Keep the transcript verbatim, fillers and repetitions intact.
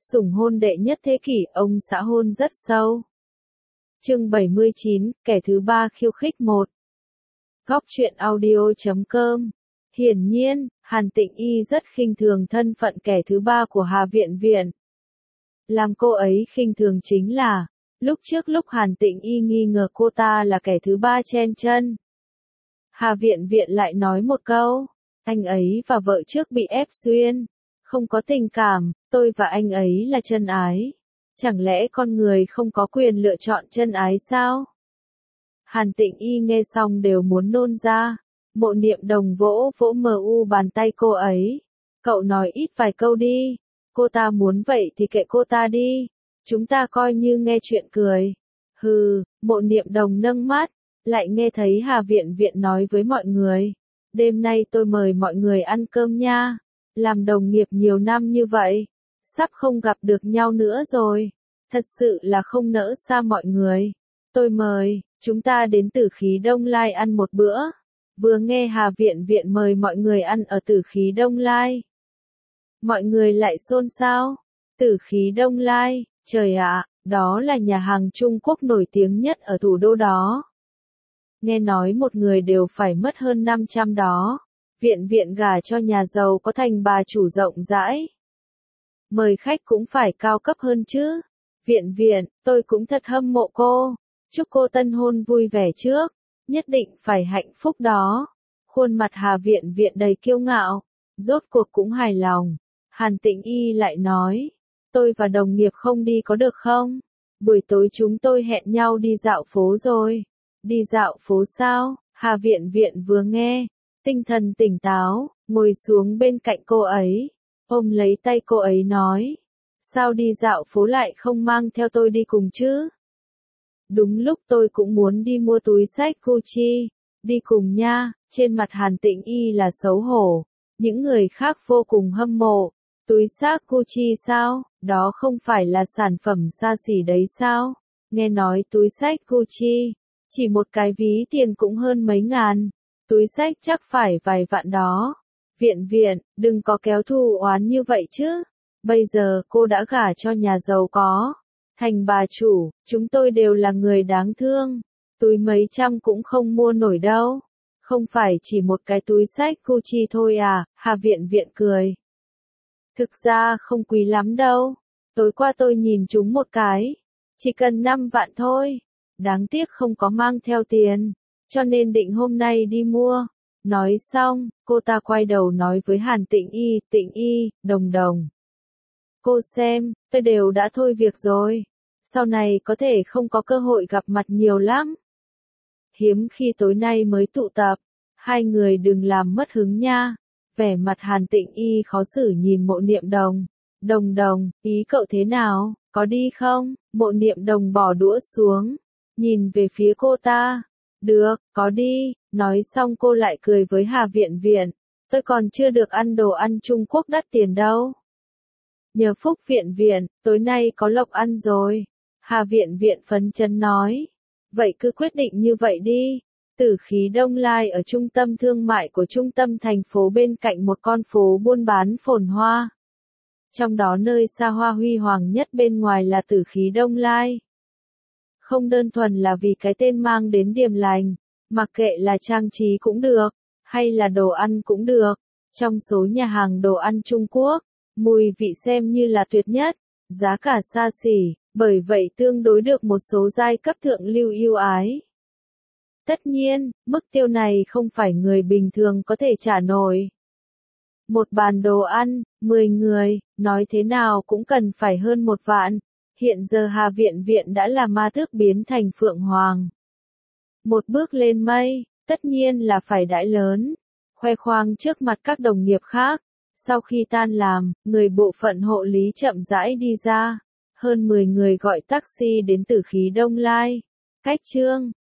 Sủng hôn đệ nhất thế kỷ, ông xã hôn rất sâu. Chương bảy mươi chín, kẻ thứ ba khiêu khích một. Góc truyện audio chấm com. Hiển nhiên, Hàn Tịnh Y rất khinh thường thân phận kẻ thứ ba của Hà Viện Viện. Làm cô ấy khinh thường chính là, lúc trước lúc Hàn Tịnh Y nghi ngờ cô ta là kẻ thứ ba chen chân, Hà Viện Viện lại nói một câu, anh ấy và vợ trước bị ép xuyên, không có tình cảm, tôi và anh ấy là chân ái. Chẳng lẽ con người không có quyền lựa chọn chân ái sao? Hàn Tịnh Y nghe xong đều muốn nôn ra. Mộ Niệm Đồng vỗ vỗ mờ u bàn tay cô ấy. Cậu nói ít vài câu đi. Cô ta muốn vậy thì kệ cô ta đi. Chúng ta coi như nghe chuyện cười. Hừ, Mộ Niệm Đồng nâng mắt. Lại nghe thấy Hà Viện Viện nói với mọi người. Đêm nay tôi mời mọi người ăn cơm nha. Làm đồng nghiệp nhiều năm như vậy. Sắp không gặp được nhau nữa rồi. Thật sự là không nỡ xa mọi người. Tôi mời, chúng ta đến Tử Khí Đông Lai ăn một bữa. Vừa nghe Hà Viện Viện mời mọi người ăn ở Tử Khí Đông Lai. Mọi người lại xôn xao. Tử Khí Đông Lai, trời ạ, đó là nhà hàng Trung Quốc nổi tiếng nhất ở thủ đô đó. Nghe nói một người đều phải mất hơn năm trăm đó. Viện Viện gả cho nhà giàu có thành bà chủ rộng rãi. Mời khách cũng phải cao cấp hơn chứ. Viện Viện, tôi cũng thật hâm mộ cô. Chúc cô tân hôn vui vẻ trước. Nhất định phải hạnh phúc đó. Khuôn mặt Hà Viện Viện đầy kiêu ngạo. Rốt cuộc cũng hài lòng. Hàn Tịnh Y lại nói. Tôi và đồng nghiệp không đi có được không? Buổi tối chúng tôi hẹn nhau đi dạo phố rồi. Đi dạo phố sao? Hà Viện Viện vừa nghe. Tinh thần tỉnh táo, ngồi xuống bên cạnh cô ấy. Ôm lấy tay cô ấy nói. Sao đi dạo phố lại không mang theo tôi đi cùng chứ? Đúng lúc tôi cũng muốn đi mua túi xách Gucci. Đi cùng nha. Trên mặt Hàn Tịnh Y là xấu hổ. Những người khác vô cùng hâm mộ. Túi xách Gucci sao? Đó không phải là sản phẩm xa xỉ đấy sao? Nghe nói túi xách Gucci. Chỉ một cái ví tiền cũng hơn mấy ngàn. Túi xách chắc phải vài vạn đó. Viện Viện, đừng có kéo thù oán như vậy chứ. Bây giờ cô đã gả cho nhà giàu có. Thành bà chủ, chúng tôi đều là người đáng thương. Túi mấy trăm cũng không mua nổi đâu. Không phải chỉ một cái túi xách Gucci thôi à, Hà Viện Viện cười. Thực ra không quý lắm đâu. Tối qua tôi nhìn chúng một cái. Chỉ cần năm vạn thôi. Đáng tiếc không có mang theo tiền. Cho nên định hôm nay đi mua. Nói xong, cô ta quay đầu nói với Hàn Tịnh Y, Tịnh Y, Đồng Đồng. Cô xem, tôi đều đã thôi việc rồi. Sau này có thể không có cơ hội gặp mặt nhiều lắm. Hiếm khi tối nay mới tụ tập. Hai người đừng làm mất hứng nha. Vẻ mặt Hàn Tịnh Y khó xử nhìn Mộ Niệm Đồng. Đồng Đồng, ý cậu thế nào, có đi không? Mộ Niệm Đồng bỏ đũa xuống. Nhìn về phía cô ta. Được, có đi. Nói xong cô lại cười với Hà Viện Viện. Tôi còn chưa được ăn đồ ăn Trung Quốc đắt tiền đâu. Nhờ phúc Viện Viện, tối nay có lộc ăn rồi. Hà Viện Viện phấn chấn nói. Vậy cứ quyết định như vậy đi. Tử Khí Đông Lai ở trung tâm thương mại của trung tâm thành phố bên cạnh một con phố buôn bán phồn hoa. Trong đó nơi xa hoa huy hoàng nhất bên ngoài là Tử Khí Đông Lai. Không đơn thuần là vì cái tên mang đến điềm lành, mặc kệ là trang trí cũng được, hay là đồ ăn cũng được. Trong số nhà hàng đồ ăn Trung Quốc, mùi vị xem như là tuyệt nhất, giá cả xa xỉ, bởi vậy tương đối được một số giai cấp thượng lưu yêu ái. Tất nhiên, mức tiêu này không phải người bình thường có thể trả nổi. Một bàn đồ ăn, mười người, nói thế nào cũng cần phải hơn một vạn. Hiện giờ Hà Viện Viện đã là ma tước biến thành Phượng Hoàng. Một bước lên mây, tất nhiên là phải đãi lớn. Khoe khoang trước mặt các đồng nghiệp khác. Sau khi tan làm, người bộ phận hộ lý chậm rãi đi ra. Hơn mười người gọi taxi đến Tử Khí Đông Lai. Cách Trương,